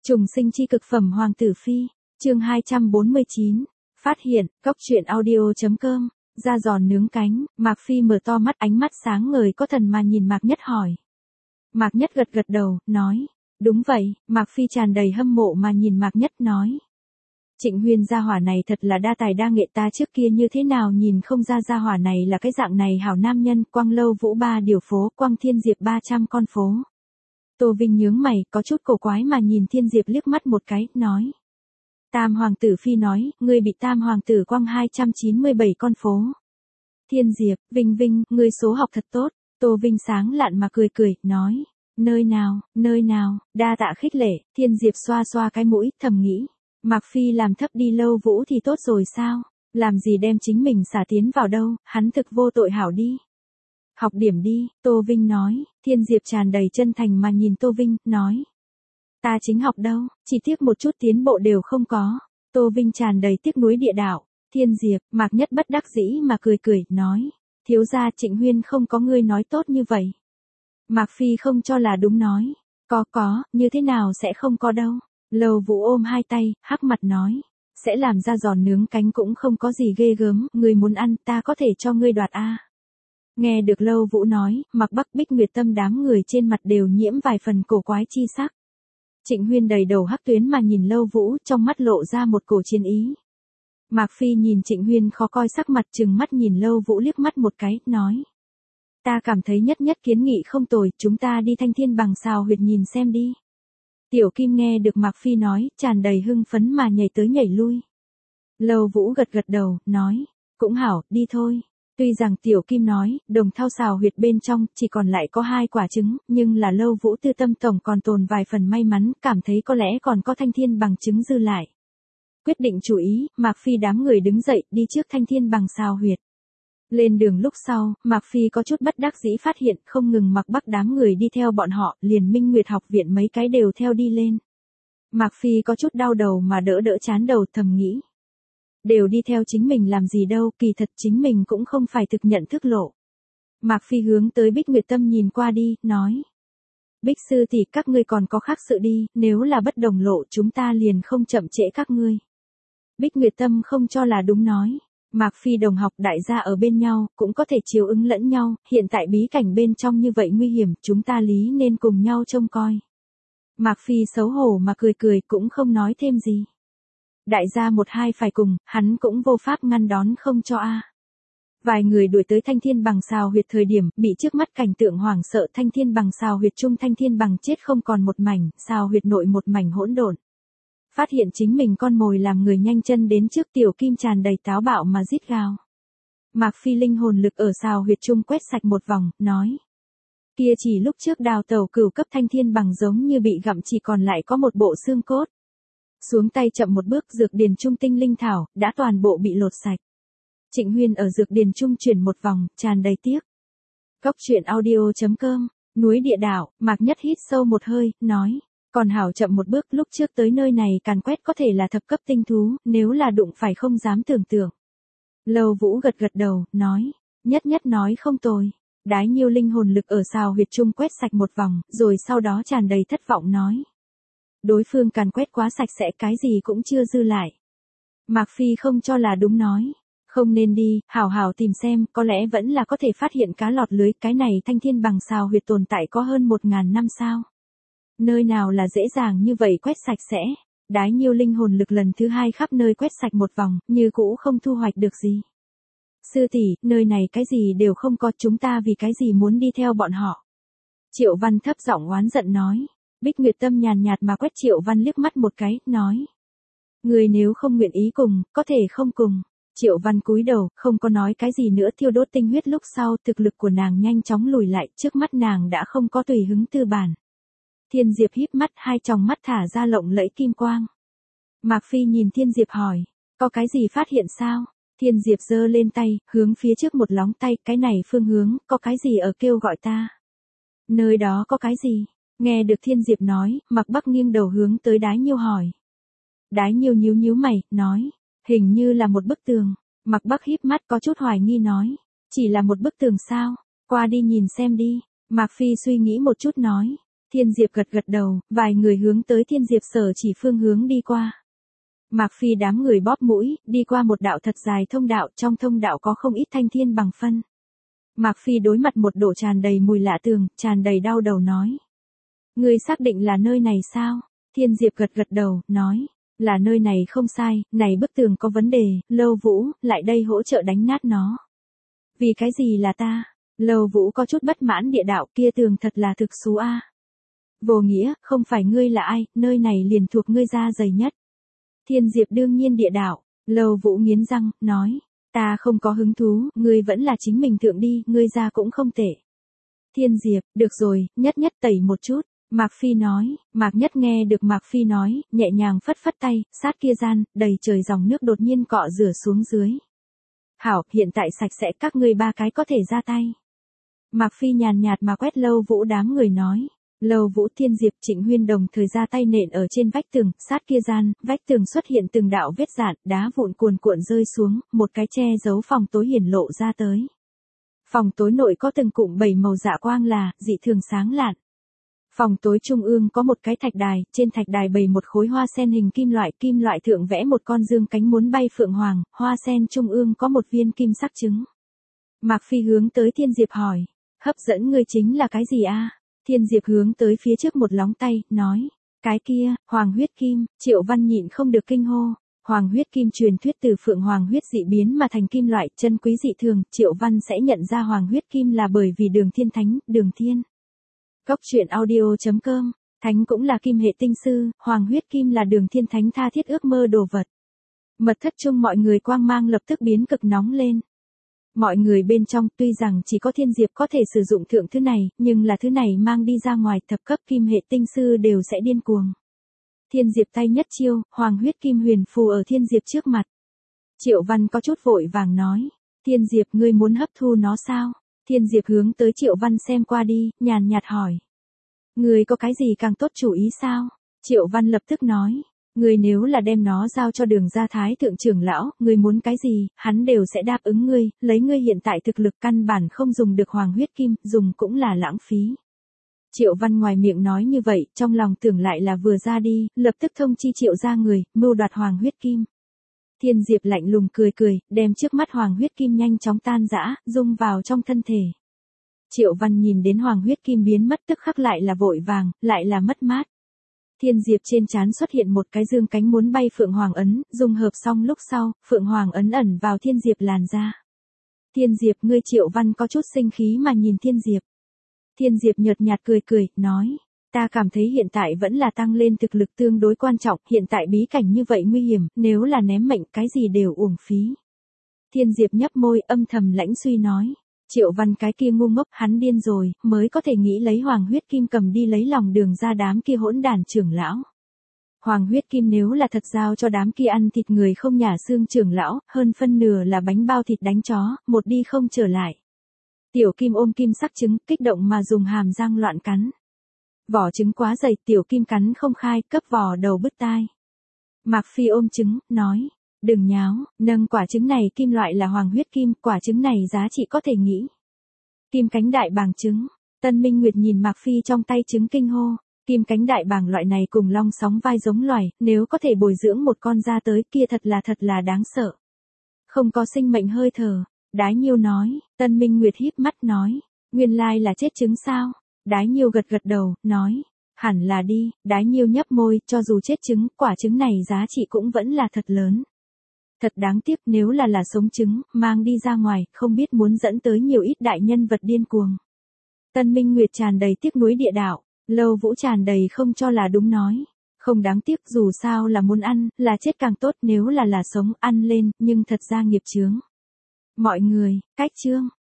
Trùng sinh chi cực phẩm Hoàng tử phi, chương 249, phát hiện, góc truyện audio.com, da giòn nướng cánh, Mạc Phi mở to mắt ánh mắt sáng ngời có thần mà nhìn Mạc Nhất hỏi. Mạc Nhất gật gật đầu, nói, đúng vậy, Mạc Phi tràn đầy hâm mộ mà nhìn Mạc Nhất nói. Trịnh Huyên gia hỏa này thật là đa tài đa nghệ, ta trước kia như thế nào nhìn không ra gia hỏa này là cái dạng này hảo nam nhân, Quang Lâu Vũ 3 điều phố, Quang Thiên Diệp 300 con phố. Tô Vinh nhướng mày, có chút cổ quái mà nhìn Thiên Diệp liếc mắt một cái, nói. Tam Hoàng tử Phi nói, ngươi bị Tam Hoàng tử Quang 297 con phố. Thiên Diệp, Vinh, ngươi số học thật tốt. Tô Vinh sáng lạn mà cười, nói. Nơi nào, đa tạ khích lệ. Thiên Diệp xoa xoa cái mũi, thầm nghĩ. Mạc Phi làm thấp đi Lâu Vũ thì tốt rồi sao? Làm gì đem chính mình xả tiến vào đâu, hắn thực vô tội hảo đi. Học điểm đi, Tô Vinh nói. Thiên Diệp tràn đầy chân thành mà nhìn Tô Vinh, nói. Ta chính học đâu, chỉ tiếc một chút tiến bộ đều không có. Tô Vinh tràn đầy tiếc nuối địa đạo. Thiên Diệp, Mạc Nhất bất đắc dĩ mà cười, nói. Thiếu gia Trịnh Huyên không có ngươi nói tốt như vậy. Mạc Phi không cho là đúng nói. Có, như thế nào sẽ không có đâu. Lâu Vũ ôm hai tay, hắc mặt nói. Sẽ làm ra giòn nướng cánh cũng không có gì ghê gớm, ngươi muốn ăn ta có thể cho ngươi đoạt a. Nghe được Lâu Vũ nói, Mạc Bắc Bích Nguyệt Tâm đám người trên mặt đều nhiễm vài phần cổ quái chi sắc. Trịnh Huyên đầy đầu hắc tuyến mà nhìn Lâu Vũ, trong mắt lộ ra một cổ chiến ý. Mạc Phi nhìn Trịnh Huyên khó coi sắc mặt, trừng mắt nhìn Lâu Vũ liếc mắt một cái, nói. Ta cảm thấy nhất kiến nghị không tồi, chúng ta đi Thanh Thiên Bằng Xào Huyệt nhìn xem đi. Tiểu Kim nghe được Mạc Phi nói, tràn đầy hưng phấn mà nhảy tới nhảy lui. Lâu Vũ gật đầu, nói. Cũng hảo, đi thôi. Tuy rằng Tiểu Kim nói, Đồng Thao Xào Huyệt bên trong chỉ còn lại có 2 quả trứng, nhưng là Lâu Vũ tư tâm tổng còn tồn vài phần may mắn, cảm thấy có lẽ còn có Thanh Thiên Bằng trứng dư lại. Quyết định chủ ý, Mạc Phi đám người đứng dậy, đi trước Thanh Thiên Bằng Xào Huyệt. Lên đường lúc sau, Mạc Phi có chút bất đắc dĩ phát hiện không ngừng Mạc Bắc đám người đi theo bọn họ, liền Minh Nguyệt học viện mấy cái đều theo đi lên. Mạc Phi có chút đau đầu mà đỡ chán đầu, thầm nghĩ. Đều đi theo chính mình làm gì đâu, kỳ thật chính mình cũng không phải thực nhận thức lộ. Mạc Phi hướng tới Bích Nguyệt Tâm nhìn qua đi, nói. Bích sư tỷ các ngươi còn có khác sự đi, nếu là bất đồng lộ chúng ta liền không chậm trễ các ngươi. Bích Nguyệt Tâm không cho là đúng nói. Mạc Phi đồng học đại gia ở bên nhau, cũng có thể chiếu ứng lẫn nhau, hiện tại bí cảnh bên trong như vậy nguy hiểm, chúng ta lý nên cùng nhau trông coi. Mạc Phi xấu hổ mà cười cũng không nói thêm gì. Đại gia một hai phải cùng, hắn cũng vô pháp ngăn đón không cho a. Vài người đuổi tới Thanh Thiên Bằng Xào Huyệt thời điểm, bị trước mắt cảnh tượng hoảng sợ. Thanh Thiên Bằng Xào Huyệt chung Thanh Thiên Bằng chết không còn một mảnh, Xào Huyệt nội một mảnh hỗn độn. Phát hiện chính mình con mồi làm người nhanh chân đến trước Tiểu Kim tràn đầy táo bạo mà rít gào. Mạc Phi linh hồn lực ở Xào Huyệt chung quét sạch một vòng, nói. Kia chỉ lúc trước đào tẩu cửu cấp Thanh Thiên Bằng giống như bị gặm, chỉ còn lại có một bộ xương cốt. Xuống tay chậm một bước, dược điền trung tinh linh thảo, đã toàn bộ bị lột sạch. Trịnh Huyên ở dược điền trung chuyển một vòng, tràn đầy tiếc. Góc truyện audio.com, núi địa đạo, Mạc Nhất hít sâu một hơi, nói. Còn hảo chậm một bước, lúc trước tới nơi này càn quét có thể là thập cấp tinh thú, nếu là đụng phải không dám tưởng tượng. Lâu Vũ gật đầu, nói. Nhất nói không tồi. Đái Nhiêu linh hồn lực ở Xào Huyệt trung quét sạch một vòng, rồi sau đó tràn đầy thất vọng nói. Đối phương càn quét quá sạch sẽ, cái gì cũng chưa dư lại. Mạc Phi không cho là đúng nói. Không nên đi, hảo tìm xem, có lẽ vẫn là có thể phát hiện cá lọt lưới, cái này Thanh Thiên Bằng Xào Huyệt tồn tại có hơn 1000 năm sao. Nơi nào là dễ dàng như vậy quét sạch sẽ. Đái Nhiêu linh hồn lực lần thứ 2 khắp nơi quét sạch một vòng, như cũ không thu hoạch được gì. Sư tỷ, nơi này cái gì đều không có, chúng ta vì cái gì muốn đi theo bọn họ. Triệu Văn thấp giọng oán giận nói. Bích Nguyệt Tâm nhàn nhạt mà quét Triệu Văn liếc mắt một cái, nói. Người nếu không nguyện ý cùng, có thể không cùng. Triệu Văn cúi đầu, không có nói cái gì nữa. Thiêu đốt tinh huyết lúc sau, thực lực của nàng nhanh chóng lùi lại, trước mắt nàng đã không có tùy hứng tư bản. Thiên Diệp híp mắt, hai tròng mắt thả ra lộng lẫy kim quang. Mạc Phi nhìn Thiên Diệp hỏi, có cái gì phát hiện sao? Thiên Diệp giơ lên tay, hướng phía trước một lóng tay, cái này phương hướng, có cái gì ở kêu gọi ta? Nơi đó có cái gì? Nghe được Thiên Diệp nói, Mạc Bắc nghiêng đầu hướng tới Đái Nhiêu hỏi. Đái Nhiêu nhíu mày, nói, hình như là một bức tường. Mạc Bắc híp mắt có chút hoài nghi nói, chỉ là một bức tường sao? Qua đi nhìn xem đi. Mạc Phi suy nghĩ một chút nói. Thiên Diệp gật gật đầu, vài người hướng tới Thiên Diệp sở chỉ phương hướng đi qua. Mạc Phi đám người bóp mũi, đi qua một đạo thật dài thông đạo, trong thông đạo có không ít thanh thiên bằng phân. Mạc Phi đối mặt một đổ tràn đầy mùi lạ tường, tràn đầy đau đầu nói. Ngươi xác định là nơi này sao? Thiên Diệp gật gật đầu, nói. Là nơi này không sai, này bức tường có vấn đề, Lâu Vũ, lại đây hỗ trợ đánh nát nó. Vì cái gì là ta? Lâu Vũ có chút bất mãn địa đạo, kia tường thật là thực xú a. Vô nghĩa, không phải ngươi là ai, nơi này liền thuộc ngươi da dày nhất. Thiên Diệp đương nhiên địa đạo, Lâu Vũ nghiến răng, nói. Ta không có hứng thú, ngươi vẫn là chính mình thượng đi, ngươi ra cũng không tệ. Thiên Diệp, được rồi, nhất nhất tẩy một chút. Mạc Phi nói, Mạc Nhất nghe được Mạc Phi nói, nhẹ nhàng phất phất tay, sát kia gian, đầy trời dòng nước đột nhiên cọ rửa xuống dưới. Hảo, hiện tại sạch sẽ, các ngươi ba cái có thể ra tay. Mạc Phi nhàn nhạt mà quét Lâu Vũ đám người nói. Lâu Vũ, Thiên Diệp, Trịnh Huyên đồng thời ra tay nện ở trên vách tường, sát kia gian, vách tường xuất hiện từng đạo vết rạn, đá vụn cuồn cuộn rơi xuống, một cái che giấu phòng tối hiển lộ ra tới. Phòng tối nội có từng cụm 7 màu dạ quang là, dị thường sáng lạn. Phòng tối trung ương có một cái thạch đài, trên thạch đài bày một khối hoa sen hình kim loại thượng vẽ một con dương cánh muốn bay phượng hoàng, hoa sen trung ương có một viên kim sắc trứng. Mạc Phi hướng tới Thiên Diệp hỏi, hấp dẫn ngươi chính là cái gì a? Thiên Diệp hướng tới phía trước một lóng tay, nói, cái kia, hoàng huyết kim. Triệu Văn nhịn không được kinh hô. Hoàng huyết kim truyền thuyết từ phượng hoàng huyết dị biến mà thành kim loại, chân quý dị thường, Triệu Văn sẽ nhận ra hoàng huyết kim là bởi vì Đường Thiên Thánh, Đường Thiên. Cốc truyện audio.com, Thánh cũng là kim hệ tinh sư, hoàng huyết kim là Đường Thiên Thánh tha thiết ước mơ đồ vật. Mật thất chung mọi người quang mang lập tức biến cực nóng lên. Mọi người bên trong tuy rằng chỉ có Thiên Diệp có thể sử dụng thượng thứ này, nhưng là thứ này mang đi ra ngoài thập cấp kim hệ tinh sư đều sẽ điên cuồng. Thiên Diệp tay nhất chiêu, hoàng huyết kim huyền phù ở Thiên Diệp trước mặt. Triệu Văn có chút vội vàng nói, Thiên Diệp ngươi muốn hấp thu nó sao? Thiên Diệp hướng tới Triệu Văn xem qua đi, nhàn nhạt hỏi. Ngươi có cái gì càng tốt chủ ý sao? Triệu Văn lập tức nói. Ngươi nếu là đem nó giao cho Đường gia thái thượng trưởng lão, ngươi muốn cái gì, hắn đều sẽ đáp ứng ngươi, lấy ngươi hiện tại thực lực căn bản không dùng được hoàng huyết kim, dùng cũng là lãng phí. Triệu Văn ngoài miệng nói như vậy, trong lòng tưởng lại là vừa ra đi, lập tức thông chi Triệu gia người, mưu đoạt hoàng huyết kim. Thiên Diệp lạnh lùng cười cười, đem trước mắt hoàng huyết kim nhanh chóng tan rã, dung vào trong thân thể. Triệu Văn nhìn đến hoàng huyết kim biến mất tức khắc lại là vội vàng, lại là mất mát. Thiên Diệp trên trán xuất hiện một cái dương cánh muốn bay phượng hoàng ấn, dung hợp xong lúc sau, phượng hoàng ấn ẩn vào Thiên Diệp làn da. Thiên Diệp ngươi Triệu Văn có chút sinh khí mà nhìn Thiên Diệp. Thiên Diệp nhợt nhạt cười cười, nói, ta cảm thấy hiện tại vẫn là tăng lên thực lực tương đối quan trọng, hiện tại bí cảnh như vậy nguy hiểm, nếu là ném mệnh cái gì đều uổng phí. Thiên Diệp nhấp môi âm thầm lãnh suy nói. Triệu Văn cái kia ngu ngốc hắn điên rồi, mới có thể nghĩ lấy hoàng huyết kim cầm đi lấy lòng Đường ra đám kia hỗn đản trưởng lão. Hoàng huyết kim nếu là thật giao cho đám kia ăn thịt người không nhả xương trưởng lão, hơn phân nửa là bánh bao thịt đánh chó, một đi không trở lại. Tiểu Kim ôm kim sắc trứng, kích động mà dùng hàm răng loạn cắn. Vỏ trứng quá dày, Tiểu Kim cắn không khai, cấp vỏ đầu bứt tai. Mạc Phi ôm trứng, nói. Đừng nháo, nâng quả trứng này kim loại là hoàng huyết kim, quả trứng này giá trị có thể nghĩ. Kim cánh đại bàng trứng. Tân Minh Nguyệt nhìn Mạc Phi trong tay trứng kinh hô. Kim cánh đại bàng loại này cùng long sóng vai giống loài, nếu có thể bồi dưỡng một con ra tới kia thật là đáng sợ. Không có sinh mệnh hơi thở. Đái Nhiêu nói, Tân Minh Nguyệt híp mắt nói. Nguyên lai là chết trứng sao? Đái Nhiêu gật gật đầu, nói. Hẳn là đi, Đái Nhiêu nhấp môi, cho dù chết trứng, quả trứng này giá trị cũng vẫn là thật lớn. Thật đáng tiếc nếu là sống trứng, mang đi ra ngoài, không biết muốn dẫn tới nhiều ít đại nhân vật điên cuồng. Tân Minh Nguyệt tràn đầy tiếc nuối địa đạo, Lâu Vũ tràn đầy không cho là đúng nói. Không đáng tiếc dù sao là muốn ăn, là chết càng tốt nếu là sống ăn lên, nhưng thật ra nghiệp chướng. Mọi người, cách chương.